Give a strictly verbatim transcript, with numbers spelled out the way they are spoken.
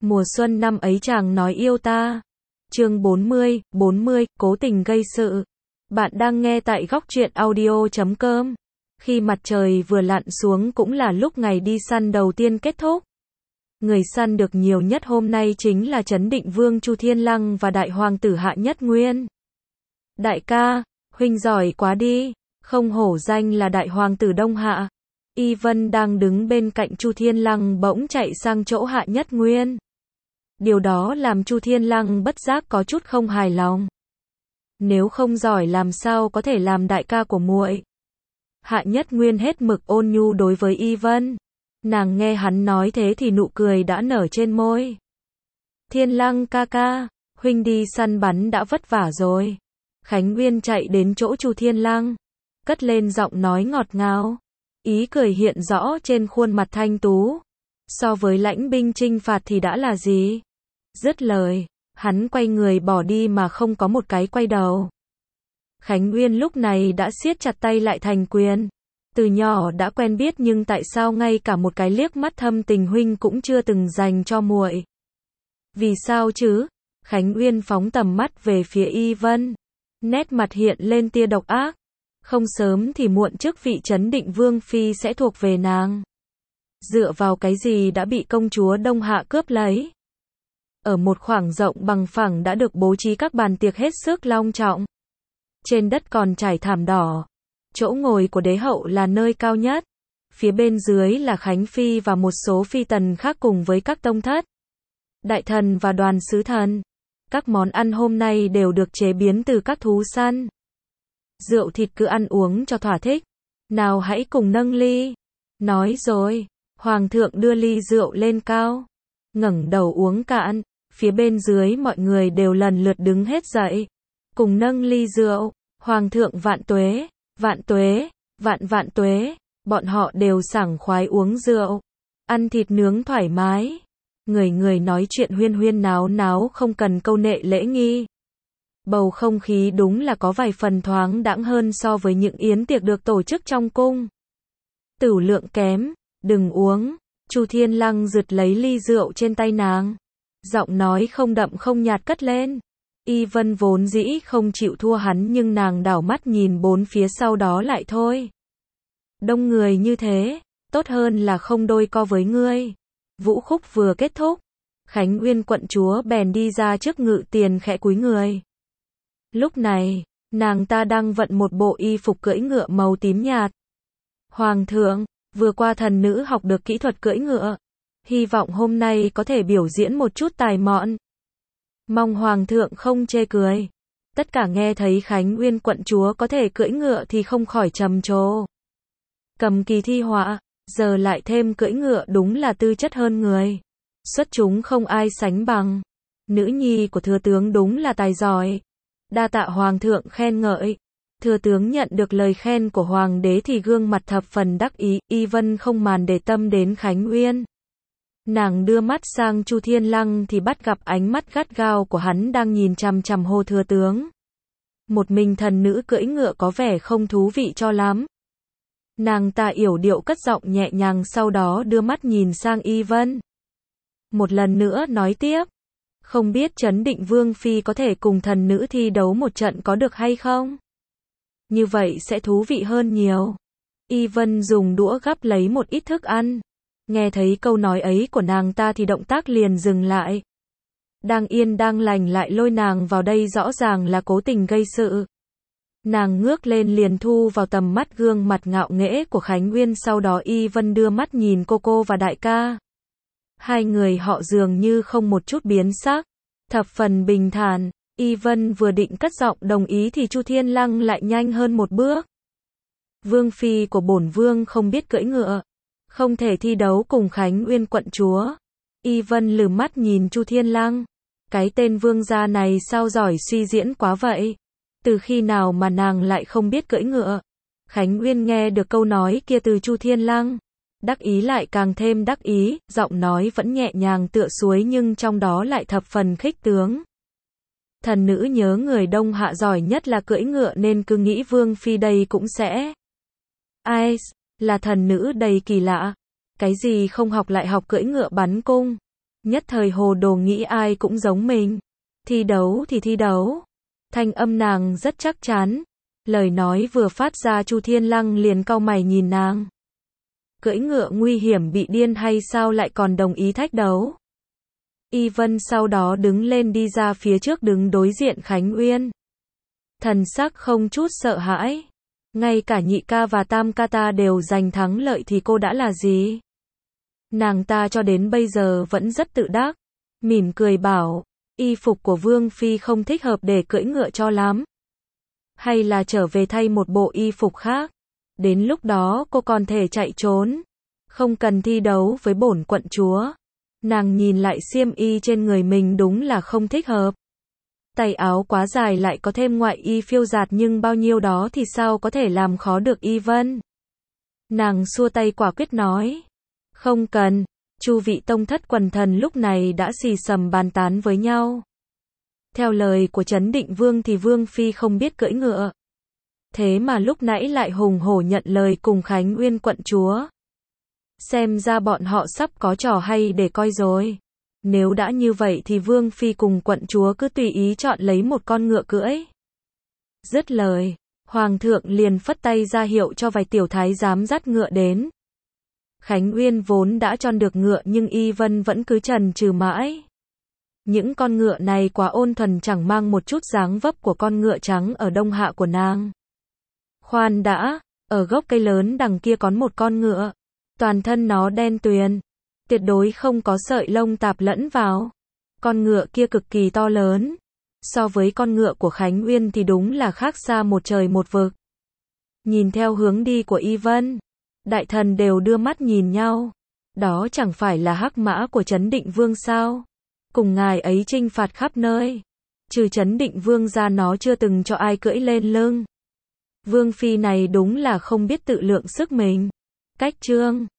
Mùa xuân năm ấy chàng nói yêu ta. Chương bốn mươi, bốn mươi, cố tình gây sự. Bạn đang nghe tại góc truyện audio chấm com. Khi mặt trời vừa lặn xuống cũng là lúc ngày đi săn đầu tiên kết thúc. Người săn được nhiều nhất hôm nay chính là Trấn Định Vương Chu Thiên Lăng và Đại Hoàng tử Hạ Nhất Nguyên. Đại ca, huynh giỏi quá đi, không hổ danh là Đại Hoàng tử Đông Hạ. Y Vân đang đứng bên cạnh Chu Thiên Lăng bỗng chạy sang chỗ Hạ Nhất Nguyên. Điều đó làm Chu Thiên Lăng bất giác có chút không hài lòng. Nếu không giỏi làm sao có thể làm đại ca của muội? Hạ Nhất Nguyên hết mực ôn nhu đối với Y Vân. Nàng nghe hắn nói thế thì nụ cười đã nở trên môi. Thiên Lăng ca ca, huynh đi săn bắn đã vất vả rồi. Khánh Nguyên chạy đến chỗ Chu Thiên Lăng, cất lên giọng nói ngọt ngào. Ý cười hiện rõ trên khuôn mặt thanh tú. So với lãnh binh chinh phạt thì đã là gì? Dứt lời, hắn quay người bỏ đi mà không có một cái quay đầu. Khánh Nguyên lúc này đã siết chặt tay lại thành quyền. Từ nhỏ đã quen biết nhưng tại sao ngay cả một cái liếc mắt thâm tình huynh cũng chưa từng dành cho muội? Vì sao chứ? Khánh Nguyên phóng tầm mắt về phía Y Vân. Nét mặt hiện lên tia độc ác. Không sớm thì muộn chức vị Trấn Định Vương Phi sẽ thuộc về nàng. Dựa vào cái gì đã bị công chúa Đông Hạ cướp lấy? Ở một khoảng rộng bằng phẳng đã được bố trí các bàn tiệc hết sức long trọng. Trên đất còn trải thảm đỏ. Chỗ ngồi của đế hậu là nơi cao nhất. Phía bên dưới là Khánh Phi và một số phi tần khác cùng với các tông thất, đại thần và đoàn sứ thần. Các món ăn hôm nay đều được chế biến từ các thú săn. Rượu thịt cứ ăn uống cho thỏa thích. Nào hãy cùng nâng ly. Nói rồi, Hoàng thượng đưa ly rượu lên cao, ngẩng đầu uống cạn. Phía bên dưới mọi người đều lần lượt đứng hết dậy, cùng nâng ly rượu. Hoàng thượng vạn tuế, vạn tuế, vạn vạn tuế. Bọn họ đều sảng khoái uống rượu, ăn thịt nướng thoải mái. Người người nói chuyện huyên huyên náo náo không cần câu nệ lễ nghi. Bầu không khí đúng là có vài phần thoáng đãng hơn so với những yến tiệc được tổ chức trong cung. Tửu lượng kém, đừng uống. Chu Thiên Lăng giật lấy ly rượu trên tay nàng. Giọng nói không đậm không nhạt cất lên. Y Vân vốn dĩ không chịu thua hắn nhưng nàng đảo mắt nhìn bốn phía sau đó lại thôi. Đông người như thế, tốt hơn là không đôi co với ngươi. Vũ khúc vừa kết thúc, Khánh Nguyên quận chúa bèn đi ra trước ngự tiền khẽ cúi người. Lúc này, nàng ta đang vận một bộ y phục cưỡi ngựa màu tím nhạt. Hoàng thượng, vừa qua thần nữ học được kỹ thuật cưỡi ngựa. Hy vọng hôm nay có thể biểu diễn một chút tài mọn. Mong Hoàng thượng không chê cười. Tất cả nghe thấy Khánh Nguyên quận chúa có thể cưỡi ngựa thì không khỏi trầm trồ. Cầm kỳ thi họa, giờ lại thêm cưỡi ngựa đúng là tư chất hơn người. Xuất chúng không ai sánh bằng. Nữ nhi của thừa tướng đúng là tài giỏi. Đa tạ Hoàng thượng khen ngợi. Thừa tướng nhận được lời khen của Hoàng đế thì gương mặt thập phần đắc ý. Y Vân không màn để tâm đến Khánh Nguyên. Nàng đưa mắt sang Chu Thiên Lăng thì bắt gặp ánh mắt gắt gao của hắn đang nhìn chằm chằm Hồ thừa tướng. Một mình thần nữ cưỡi ngựa có vẻ không thú vị cho lắm. Nàng ta yểu điệu cất giọng nhẹ nhàng sau đó đưa mắt nhìn sang Y Vân. Một lần nữa nói tiếp. Không biết Trấn Định Vương Phi có thể cùng thần nữ thi đấu một trận có được hay không? Như vậy sẽ thú vị hơn nhiều. Y Vân dùng đũa gắp lấy một ít thức ăn. Nghe thấy câu nói ấy của nàng ta thì động tác liền dừng lại. Đang yên đang lành lại lôi nàng vào đây rõ ràng là cố tình gây sự. Nàng ngước lên liền thu vào tầm mắt gương mặt ngạo nghễ của Khánh Nguyên, sau đó Y Vân đưa mắt nhìn cô cô và đại ca. Hai người họ dường như không một chút biến sắc, thập phần bình thản. Y Vân vừa định cất giọng đồng ý thì Chu Thiên Lăng lại nhanh hơn một bước. Vương phi của bổn vương không biết cưỡi ngựa, không thể thi đấu cùng Khánh Nguyên quận chúa. Y Vân lườm mắt nhìn Chu Thiên Lăng. Cái tên vương gia này sao giỏi suy diễn quá vậy? Từ khi nào mà nàng lại không biết cưỡi ngựa? Khánh Nguyên nghe được câu nói kia từ Chu Thiên Lăng, đắc ý lại càng thêm đắc ý, giọng nói vẫn nhẹ nhàng tựa suối nhưng trong đó lại thập phần khích tướng. Thần nữ nhớ người Đông Hạ giỏi nhất là cưỡi ngựa nên cứ nghĩ Vương Phi đây cũng sẽ. Ai, là thần nữ đầy kỳ lạ. Cái gì không học lại học cưỡi ngựa bắn cung. Nhất thời hồ đồ nghĩ ai cũng giống mình. Thi đấu thì thi đấu. Thanh âm nàng rất chắc chắn. Lời nói vừa phát ra Chu Thiên Lăng liền cau mày nhìn nàng. Cưỡi ngựa nguy hiểm bị điên hay sao lại còn đồng ý thách đấu? Y Vân sau đó đứng lên đi ra phía trước đứng đối diện Khánh Uyên. Thần sắc không chút sợ hãi. Ngay cả nhị ca và tam ca ta đều giành thắng lợi thì cô đã là gì? Nàng ta cho đến bây giờ vẫn rất tự đắc. Mỉm cười bảo, y phục của Vương Phi không thích hợp để cưỡi ngựa cho lắm. Hay là trở về thay một bộ y phục khác. Đến lúc đó cô còn thể chạy trốn. Không cần thi đấu với bổn quận chúa. Nàng nhìn lại xiêm y trên người mình đúng là không thích hợp. Tay áo quá dài lại có thêm ngoại y phiêu dạt nhưng bao nhiêu đó thì sao có thể làm khó được Y Vân. Nàng xua tay quả quyết nói. Không cần. Chu vị tông thất quần thần lúc này đã xì xầm bàn tán với nhau. Theo lời của Trấn Định Vương thì Vương Phi không biết cưỡi ngựa. Thế mà lúc nãy lại hùng hổ nhận lời cùng Khánh Uyên quận chúa. Xem ra bọn họ sắp có trò hay để coi rồi. Nếu đã như vậy thì Vương Phi cùng quận chúa cứ tùy ý chọn lấy một con ngựa cưỡi. Dứt lời, Hoàng thượng liền phất tay ra hiệu cho vài tiểu thái giám dắt ngựa đến. Khánh Uyên vốn đã chọn được ngựa nhưng Y Vân vẫn cứ chần chừ mãi. Những con ngựa này quá ôn thuần chẳng mang một chút dáng vấp của con ngựa trắng ở đông hạ của nàng. Khoan đã, ở gốc cây lớn đằng kia có một con ngựa. Toàn thân nó đen tuyền. Tuyệt đối không có sợi lông tạp lẫn vào. Con ngựa kia cực kỳ to lớn. So với con ngựa của Khánh Uyên thì đúng là khác xa một trời một vực. Nhìn theo hướng đi của Y Vân, đại thần đều đưa mắt nhìn nhau. Đó chẳng phải là hắc mã của Trấn Định Vương sao? Cùng ngài ấy chinh phạt khắp nơi. Trừ Trấn Định Vương ra nó chưa từng cho ai cưỡi lên lưng. Vương Phi này đúng là không biết tự lượng sức mình. Cách chương